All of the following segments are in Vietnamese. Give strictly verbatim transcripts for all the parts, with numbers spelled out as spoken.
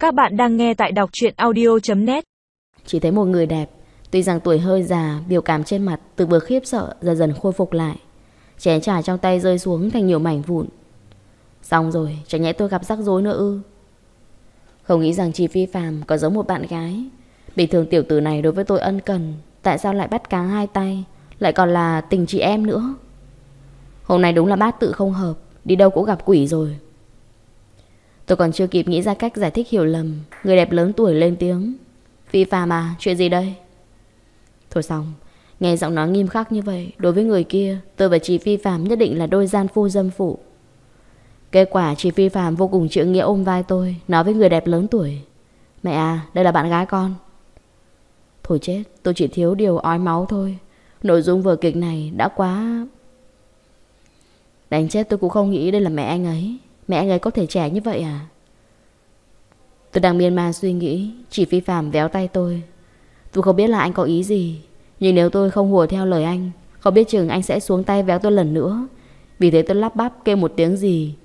Các bạn đang nghe tại đọc truyện audio chấm net. Chỉ thấy một người đẹp, tuy rằng tuổi hơi già, biểu cảm trên mặt từ vừa khiếp sợ dần dần khôi phục lại. Chén trà trong tay rơi xuống thành nhiều mảnh vụn. Xong rồi, chẳng nhẽ tôi gặp rắc rối nữa ư? Không nghĩ rằng chị Phi Phạm có giống một bạn gái. Bình thường tiểu tử này đối với tôi ân cần, tại sao lại bắt cá hai tay, lại còn là tình chị em nữa? Hôm nay đúng là bát tự không hợp, đi đâu cũng gặp quỷ rồi. Tôi còn chưa kịp nghĩ ra cách giải thích hiểu lầm, người đẹp lớn tuổi lên tiếng: Phi Phạm à, chuyện gì đây? Thôi xong, nghe giọng nói nghiêm khắc như vậy, đối với người kia, tôi và chị Phi Phạm nhất định là đôi gian phu dâm phụ. Kết quả chị Phi Phạm vô cùng trượng nghĩa ôm vai tôi, nói với người đẹp lớn tuổi: Mẹ à, đây là bạn gái con. Thôi chết, tôi chỉ thiếu điều ói máu thôi. Nội dung vở kịch này đã quá... Đánh chết tôi cũng không nghĩ đây là mẹ anh ấy. Mẹ anh ấy có thể trẻ như vậy à? Tôi đang miên man suy nghĩ, chị Phi Phạm véo tay tôi. Tôi không biết là anh có ý gì, nhưng nếu tôi không hùa theo lời anh, không biết chừng anh sẽ xuống tay véo tôi lần nữa. Vì thế tôi lắp bắp kêu một tiếng gì.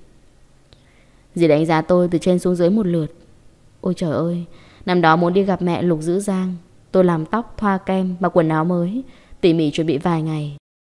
Dì đánh giá tôi từ trên xuống dưới một lượt. Ôi trời ơi, năm đó muốn đi gặp mẹ Lục Dữ Giang, tôi làm tóc, thoa kem, mặc quần áo mới, tỉ mỉ chuẩn bị vài ngày.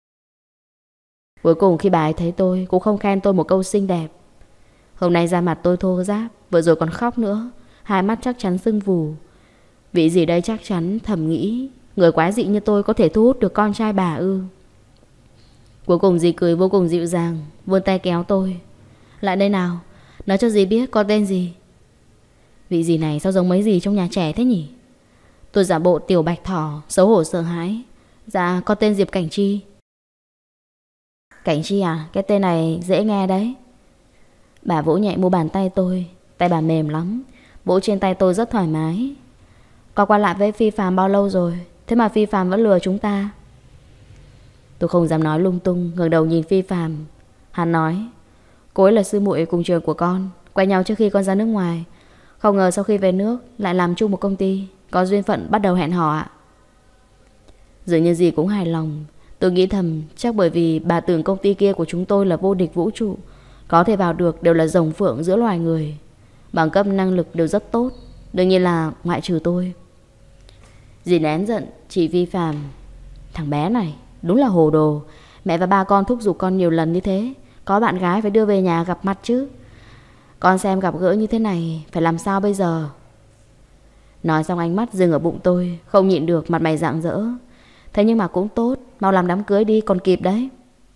Cuối cùng khi bà ấy thấy tôi cũng không khen tôi một câu xinh đẹp. Hôm nay da mặt tôi thô ráp, vừa rồi còn khóc nữa, hai mắt chắc chắn sưng vù. Vị gì đây chắc chắn thầm nghĩ, người quái dị như tôi có thể thu hút được con trai bà ư? Cuối cùng dì cười vô cùng dịu dàng, vươn tay kéo tôi. Lại đây nào, nói cho dì biết con tên gì. Vị dì này sao giống mấy dì trong nhà trẻ thế nhỉ? Tôi giả bộ tiểu bạch thỏ, xấu hổ sợ hãi. Dạ, con tên Diệp Cảnh Chi. Cảnh Chi à, cái tên này dễ nghe đấy. Bà vỗ nhẹ mu bàn tay tôi. Tay bà mềm lắm, vỗ trên tay tôi rất thoải mái. Có qua lại với Phi Phạm bao lâu rồi, thế mà Phi Phạm vẫn lừa chúng ta? Tôi không dám nói lung tung, ngẩng đầu nhìn Phi Phạm. Hắn nói: Cô ấy là sư muội cùng trường của con, quen nhau trước khi con ra nước ngoài. Không ngờ sau khi về nước lại làm chung một công ty, có duyên phận bắt đầu hẹn hò ạ. Dường như gì cũng hài lòng. Tôi nghĩ thầm, chắc bởi vì bà tưởng công ty kia của chúng tôi là vô địch vũ trụ, có thể vào được đều là rồng phượng giữa loài người, bằng cấp năng lực đều rất tốt, đương nhiên là ngoại trừ tôi. Dì nén giận, chị Vi Phạm: Thằng bé này đúng là hồ đồ. Mẹ và ba con thúc giục con nhiều lần như thế, có bạn gái phải đưa về nhà gặp mặt chứ. Con xem gặp gỡ như thế này phải làm sao bây giờ? Nói xong ánh mắt dừng ở bụng tôi, không nhịn được mặt mày rạng rỡ. Thế nhưng mà cũng tốt, mau làm đám cưới đi còn kịp đấy.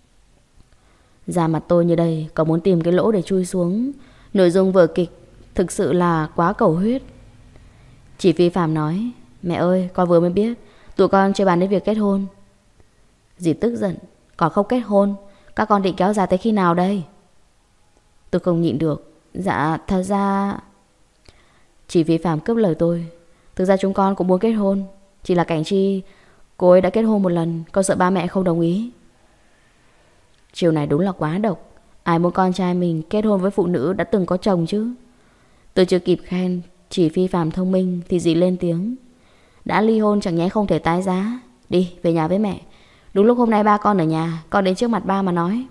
Da mặt tôi như đây, có muốn tìm cái lỗ để chui xuống. Nội dung vở kịch thực sự là quá cầu huyết. Chị Phi Phạm nói: Mẹ ơi, con vừa mới biết tụi con chưa bàn đến việc kết hôn. Dì tức giận: Còn không kết hôn, các con định kéo dài tới khi nào đây? Tôi không nhịn được: Dạ, thật ra... Chị Phi Phạm cướp lời tôi: Thực ra chúng con cũng muốn kết hôn, chỉ là Cảnh Chi, cô ấy đã kết hôn một lần, con sợ ba mẹ không đồng ý. Chiều này đúng là quá độc. Ai muốn con trai mình kết hôn với phụ nữ đã từng có chồng chứ? Tôi chưa kịp khen chị Phi Phạm thông minh thì dì lên tiếng: Đã ly hôn chẳng nhẽ không thể tái giá. Đi, về nhà với mẹ. Đúng lúc hôm nay ba con ở nhà, con đến trước mặt ba mà nói.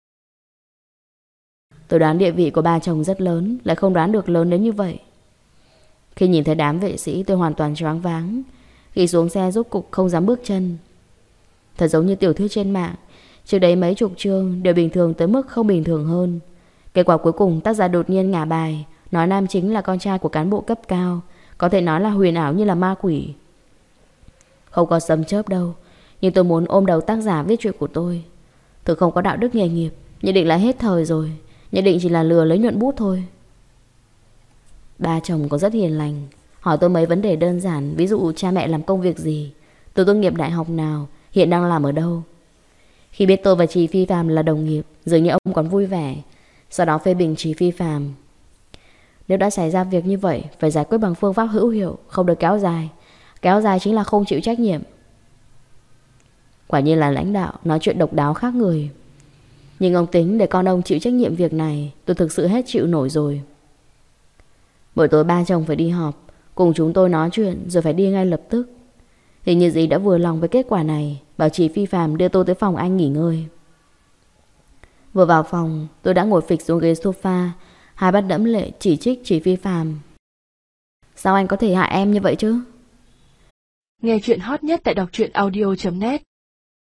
Tôi đoán địa vị của ba chồng rất lớn, lại không đoán được lớn đến như vậy. Khi nhìn thấy đám vệ sĩ tôi hoàn toàn choáng váng. Khi xuống xe rốt cục không dám bước chân. Thật giống như tiểu thuyết trên mạng, trước đấy mấy chục chương đều bình thường tới mức không bình thường hơn. Kết quả cuối cùng tác giả đột nhiên ngả bài, nói nam chính là con trai của cán bộ cấp cao, có thể nói là huyền ảo như là ma quỷ. Không có sấm chớp đâu, nhưng tôi muốn ôm đầu tác giả viết chuyện của tôi. Thực không có đạo đức nghề nghiệp, nhất định là hết thời rồi, nhất định chỉ là lừa lấy nhuận bút thôi. Ba chồng có rất hiền lành, hỏi tôi mấy vấn đề đơn giản, ví dụ cha mẹ làm công việc gì, tôi tốt nghiệp đại học nào, hiện đang làm ở đâu. Khi biết tôi và chị Phi Phạm là đồng nghiệp, dường như ông còn vui vẻ. Sau đó phê bình chị Phi Phạm: Nếu đã xảy ra việc như vậy, phải giải quyết bằng phương pháp hữu hiệu, không được kéo dài. Kéo dài chính là không chịu trách nhiệm. Quả nhiên là lãnh đạo, nói chuyện độc đáo khác người. Nhưng ông tính để con ông chịu trách nhiệm việc này, tôi thực sự hết chịu nổi rồi. Buổi tối ba chồng phải đi họp, cùng chúng tôi nói chuyện rồi phải đi ngay lập tức. Hình như dì đã vừa lòng với kết quả này, bảo chị Phi Phạm đưa tôi tới phòng anh nghỉ ngơi. Vừa vào phòng, tôi đã ngồi phịch xuống ghế sofa, hai mắt đẫm lệ chỉ trích chị Phi Phạm. Sao anh có thể hại em như vậy chứ? Nghe chuyện hot nhất tại đọc truyện audio chấm net.